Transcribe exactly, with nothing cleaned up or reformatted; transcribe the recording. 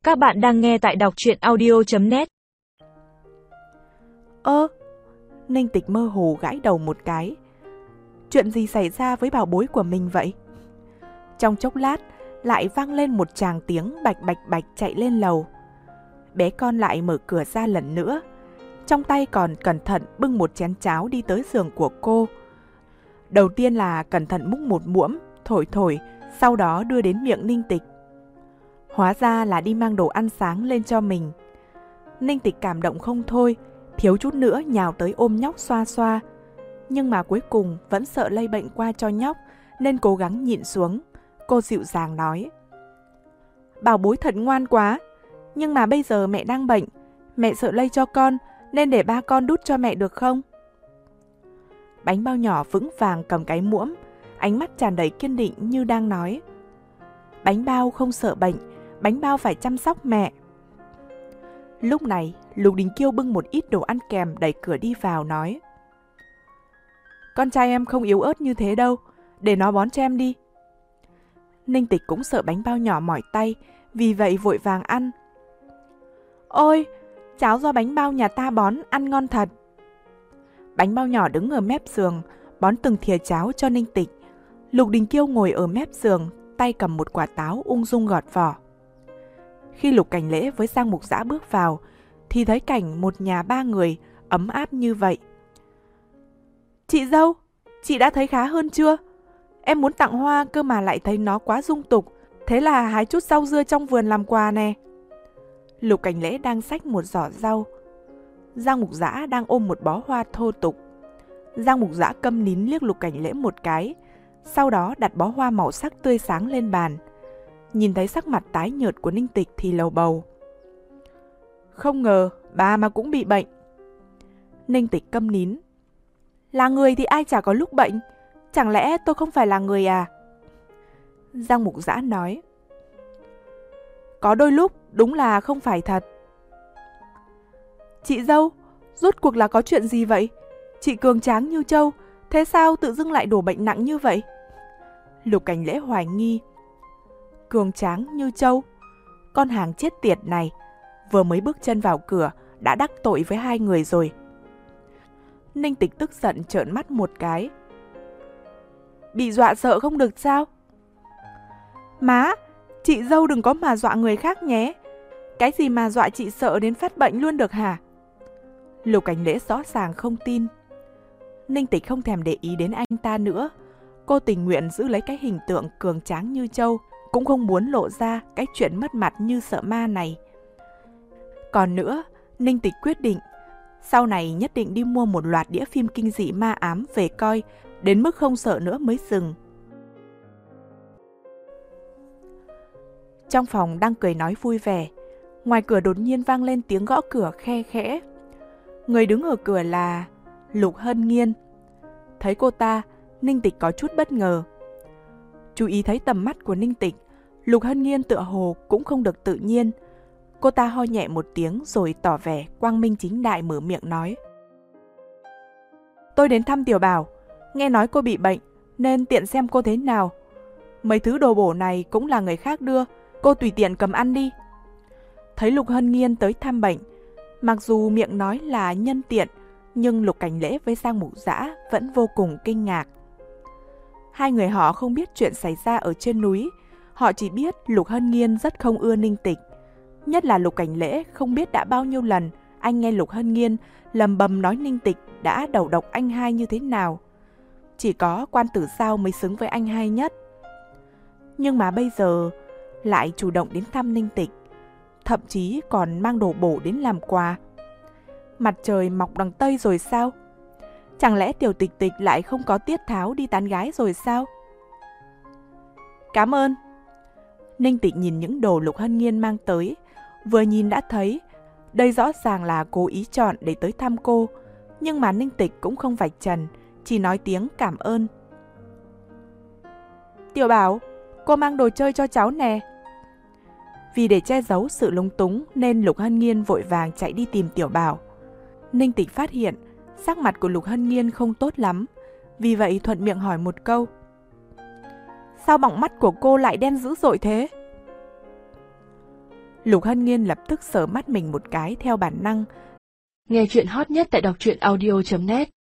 Các bạn đang nghe tại đọc truyện audio chấm net. Ơ, Ninh Tịch mơ hồ gãi đầu một cái. Chuyện gì xảy ra với bảo bối của mình vậy? Trong chốc lát, lại vang lên một tràng tiếng bạch bạch bạch chạy lên lầu. Bé con lại mở cửa ra lần nữa. Trong tay còn cẩn thận bưng một chén cháo đi tới giường của cô. Đầu tiên là cẩn thận múc một muỗng, thổi thổi, sau đó đưa đến miệng Ninh Tịch. Hóa ra là đi mang đồ ăn sáng lên cho mình. Ninh Tịch cảm động không thôi, thiếu chút nữa nhào tới ôm nhóc xoa xoa. Nhưng mà cuối cùng vẫn sợ lây bệnh qua cho nhóc, nên cố gắng nhịn xuống. Cô dịu dàng nói: Bảo bối thật ngoan quá, nhưng mà bây giờ mẹ đang bệnh, mẹ sợ lây cho con, nên để ba con đút cho mẹ được không? Bánh bao nhỏ vững vàng cầm cái muỗng, ánh mắt tràn đầy kiên định như đang nói: Bánh bao không sợ bệnh, bánh bao phải chăm sóc mẹ. Lúc này, Lục Đình Kiêu bưng một ít đồ ăn kèm đẩy cửa đi vào nói: Con trai em không yếu ớt như thế đâu, để nó bón cho em đi. Ninh Tịch cũng sợ bánh bao nhỏ mỏi tay, vì vậy vội vàng ăn. Ôi, cháo do bánh bao nhà ta bón ăn ngon thật. Bánh bao nhỏ đứng ở mép giường, bón từng thìa cháo cho Ninh Tịch. Lục Đình Kiêu ngồi ở mép giường, tay cầm một quả táo ung dung gọt vỏ. Khi Lục Cảnh Lễ với Giang Mục Dã bước vào, thì thấy cảnh một nhà ba người ấm áp như vậy. Chị dâu, chị đã thấy khá hơn chưa? Em muốn tặng hoa cơ mà lại thấy nó quá dung tục, thế là hái chút rau dưa trong vườn làm quà nè. Lục Cảnh Lễ đang xách một giỏ rau. Giang Mục Dã đang ôm một bó hoa thô tục. Giang Mục Dã câm nín liếc Lục Cảnh Lễ một cái, sau đó đặt bó hoa màu sắc tươi sáng lên bàn. Nhìn thấy sắc mặt tái nhợt của Ninh Tịch thì lầu bầu: Không ngờ bà mà cũng bị bệnh. Ninh Tịch câm nín: Là người thì ai chả có lúc bệnh, chẳng lẽ tôi không phải là người à? Giang Mục Dã nói: Có đôi lúc đúng là không phải thật. Chị dâu, rốt cuộc là có chuyện gì vậy? Chị cường tráng như trâu, thế sao tự dưng lại đổ bệnh nặng như vậy? Lục Cảnh Lễ hoài nghi: Cường tráng như trâu? Con hàng chết tiệt này, vừa mới bước chân vào cửa đã đắc tội với hai người rồi. Ninh Tịch tức giận trợn mắt một cái: Bị dọa sợ không được sao? Má, chị dâu đừng có mà dọa người khác nhé. Cái gì mà dọa chị sợ đến phát bệnh luôn được hả? Lục Cảnh Lễ rõ ràng không tin. Ninh Tịch không thèm để ý đến anh ta nữa. Cô tình nguyện giữ lấy cái hình tượng cường tráng như trâu, cũng không muốn lộ ra cái chuyện mất mặt như sợ ma này. Còn nữa, Ninh Tịch quyết định sau này nhất định đi mua một loạt đĩa phim kinh dị ma ám về coi, đến mức không sợ nữa mới dừng. Trong phòng đang cười nói vui vẻ, ngoài cửa đột nhiên vang lên tiếng gõ cửa khe khẽ. Người đứng ở cửa là Lục Hân Nghiên. Thấy cô ta, Ninh Tịch có chút bất ngờ. Chú ý thấy tầm mắt của Ninh Tịch, Lục Hân Nghiên tựa hồ cũng không được tự nhiên. Cô ta ho nhẹ một tiếng rồi tỏ vẻ quang minh chính đại mở miệng nói: Tôi đến thăm Tiểu Bảo, nghe nói cô bị bệnh nên tiện xem cô thế nào. Mấy thứ đồ bổ này cũng là người khác đưa, cô tùy tiện cầm ăn đi. Thấy Lục Hân Nghiên tới thăm bệnh, mặc dù miệng nói là nhân tiện, nhưng Lục Cảnh Lễ với Giang Mục Dã vẫn vô cùng kinh ngạc. Hai người họ không biết chuyện xảy ra ở trên núi, họ chỉ biết Lục Hân Nghiên rất không ưa Ninh Tịch. Nhất là Lục Cảnh Lễ không biết đã bao nhiêu lần anh nghe Lục Hân Nghiên lầm bầm nói Ninh Tịch đã đầu độc anh hai như thế nào. Chỉ có Quan Tử Giao mới xứng với anh hai nhất. Nhưng mà bây giờ lại chủ động đến thăm Ninh Tịch, thậm chí còn mang đồ bổ đến làm quà. Mặt trời mọc đằng Tây rồi sao? Chẳng lẽ Tiểu Tịch Tịch lại không có tiết tháo đi tán gái rồi sao? Cảm ơn. Ninh Tịch nhìn những đồ Lục Hân Nghiên mang tới, vừa nhìn đã thấy đây rõ ràng là cố ý chọn để tới thăm cô. Nhưng mà Ninh Tịch cũng không vạch trần, chỉ nói tiếng cảm ơn. Tiểu Bảo, cô mang đồ chơi cho cháu nè. Vì để che giấu sự lúng túng nên Lục Hân Nghiên vội vàng chạy đi tìm Tiểu Bảo. Ninh Tịch phát hiện sắc mặt của Lục Hân Nghiên không tốt lắm, vì vậy thuận miệng hỏi một câu: Sao bọng mắt của cô lại đen dữ dội thế? Lục Hân Nghiên lập tức sờ mắt mình một cái theo bản năng. Nghe chuyện hot nhất tại đọc truyện audio chấm net